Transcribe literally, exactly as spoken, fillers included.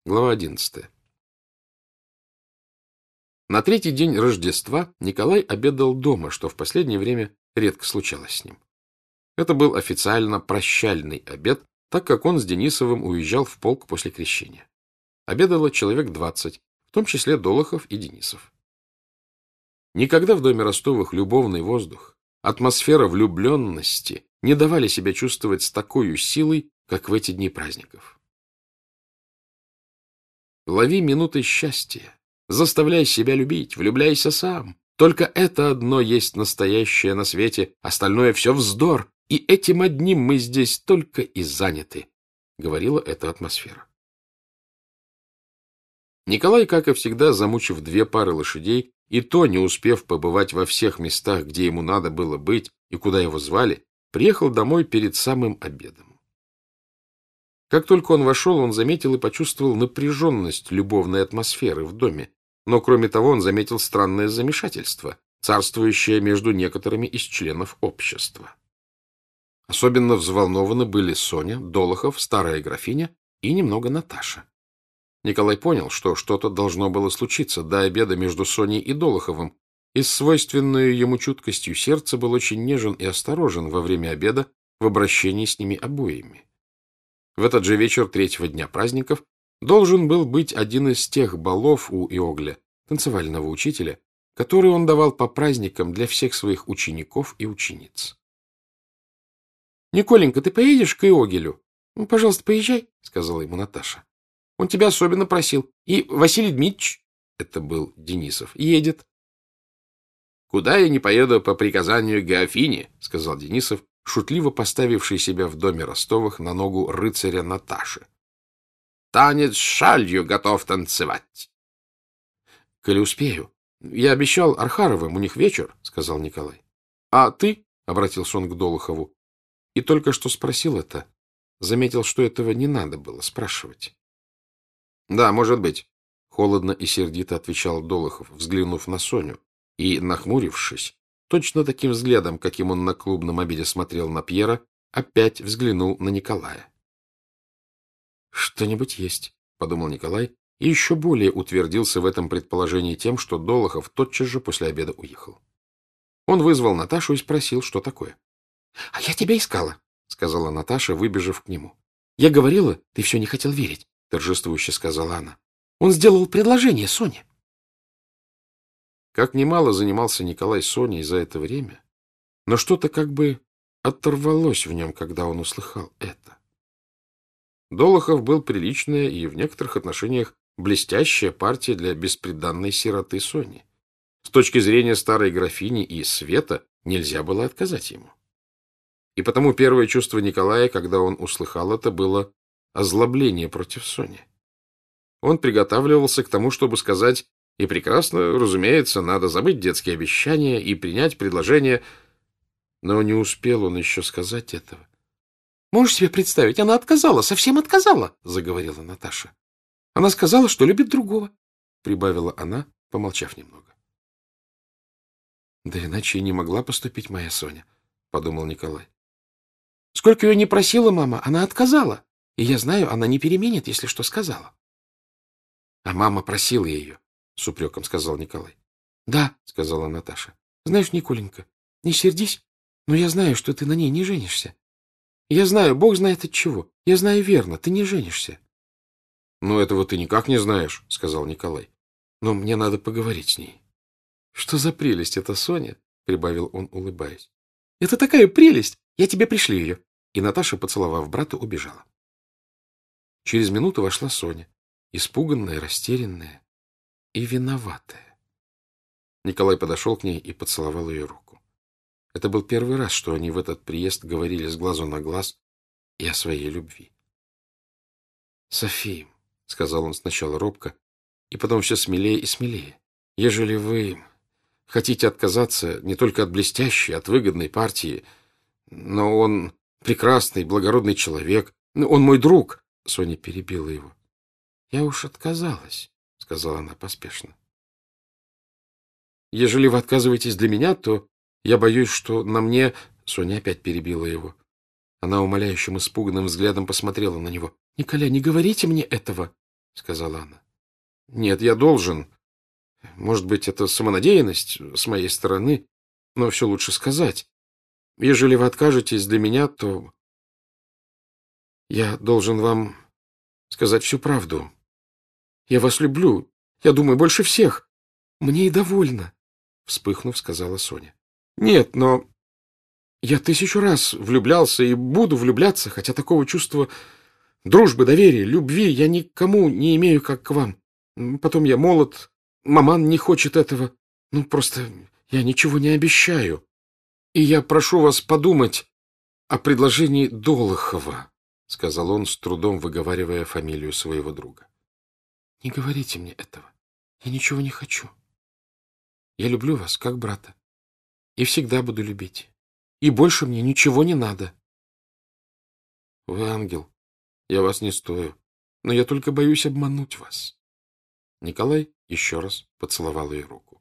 Глава одиннадцатая. На третий день Рождества Николай обедал дома, что в последнее время редко случалось с ним. Это был официально прощальный обед, так как он с Денисовым уезжал в полк после крещения. Обедало человек двадцать, в том числе Долохов и Денисов. Никогда в доме Ростовых любовный воздух, атмосфера влюбленности не давали себя чувствовать с такой силой, как в эти дни праздников. Лови минуты счастья, заставляй себя любить, влюбляйся сам. Только это одно есть настоящее на свете, остальное все вздор, и этим одним мы здесь только и заняты, — говорила эта атмосфера. Николай, как и всегда, замучив две пары лошадей, и то не успев побывать во всех местах, где ему надо было быть и куда его звали, приехал домой перед самым обедом. Как только он вошел, он заметил и почувствовал напряженность любовной атмосферы в доме, но, кроме того, он заметил странное замешательство, царствующее между некоторыми из членов общества. Особенно взволнованы были Соня, Долохов, старая графиня и немного Наташа. Николай понял, что что-то должно было случиться до обеда между Соней и Долоховым, и с свойственной ему чуткостью сердца был очень нежен и осторожен во время обеда в обращении с ними обоими. В этот же вечер третьего дня праздников должен был быть один из тех балов у Иогля, танцевального учителя, который он давал по праздникам для всех своих учеников и учениц. — Николенька, ты поедешь к Иогелю? Ну, — Пожалуйста, поезжай, — сказала ему Наташа. — Он тебя особенно просил. И Василий Дмитриевич, это был Денисов, едет. — Куда я не поеду по приказанию графини, — сказал Денисов, шутливо поставивший себя в доме Ростовых на ногу рыцаря Наташи. — Танец с шалью готов танцевать. — Коли успею. Я обещал Архаровым, у них вечер, — сказал Николай. — А ты, — обратился он к Долохову, и только что спросил это, заметил, что этого не надо было спрашивать. — Да, может быть, — холодно и сердито отвечал Долохов, взглянув на Соню, и, нахмурившись, точно таким взглядом, каким он на клубном обеде смотрел на Пьера, опять взглянул на Николая. «Что-нибудь есть», — подумал Николай, и еще более утвердился в этом предположении тем, что Долохов тотчас же после обеда уехал. Он вызвал Наташу и спросил, что такое. — А я тебя искала, — сказала Наташа, выбежав к нему. — Я говорила, ты все не хотел верить, — торжествующе сказала она. — Он сделал предложение Соне. Как немало занимался Николай Соней за это время, но что-то как бы оторвалось в нем, когда он услыхал это. Долохов был приличная и в некоторых отношениях блестящая партия для бесприданной сироты Сони. С точки зрения старой графини и Света нельзя было отказать ему. И потому первое чувство Николая, когда он услыхал это, было озлобление против Сони. Он приготавливался к тому, чтобы сказать: и прекрасно, разумеется, надо забыть детские обещания и принять предложение. Но не успел он еще сказать этого. — Можешь себе представить, она отказала, совсем отказала, — заговорила Наташа. — Она сказала, что любит другого, — прибавила она, помолчав немного. — Да иначе и не могла поступить моя Соня, — подумал Николай. — Сколько ее не просила мама, она отказала. И я знаю, она не переменит, если что сказала. — А мама просила ее, — с упреком сказал Николай. — Да, — сказала Наташа. — Знаешь, Николенька, не сердись, но я знаю, что ты на ней не женишься. Я знаю, Бог знает от чего. Я знаю верно, ты не женишься. — Ну, этого ты никак не знаешь, — сказал Николай. — Но мне надо поговорить с ней. — Что за прелесть эта Соня? — прибавил он, улыбаясь. — Это такая прелесть! Я тебе пришлю ее. И Наташа, поцеловав брата, убежала. Через минуту вошла Соня, испуганная, растерянная и виноватая. Николай подошел к ней и поцеловал ее руку. Это был первый раз, что они в этот приезд говорили с глазу на глаз и о своей любви. — София, — сказал он сначала робко, и потом все смелее и смелее, — ежели вы хотите отказаться не только от блестящей, от выгодной партии, но он прекрасный, благородный человек, он мой друг. Соня перебила его. — Я уж отказалась, — сказала она поспешно. — Ежели вы отказываетесь для меня, то я боюсь, что на мне... Соня опять перебила его. Она умоляющим, испуганным взглядом посмотрела на него. — Николя, не говорите мне этого. — сказала она. — Нет, я должен. Может быть, это самонадеянность с моей стороны, но все лучше сказать. Ежели вы откажетесь для меня, то я должен вам сказать всю правду. Я вас люблю, я думаю, больше всех. Мне и довольно, — вспыхнув, сказала Соня. — Нет, но я тысячу раз влюблялся и буду влюбляться, хотя такого чувства дружбы, доверия, любви я никому не имею, как к вам. Потом я молод, маман не хочет этого. Ну, просто я ничего не обещаю. И я прошу вас подумать о предложении Долохова, — сказал он, с трудом выговаривая фамилию своего друга. — Не говорите мне этого. Я ничего не хочу. Я люблю вас, как брата, и всегда буду любить. И больше мне ничего не надо. — Вы ангел, я вас не стою, но я только боюсь обмануть вас. Николай еще раз поцеловал ее руку.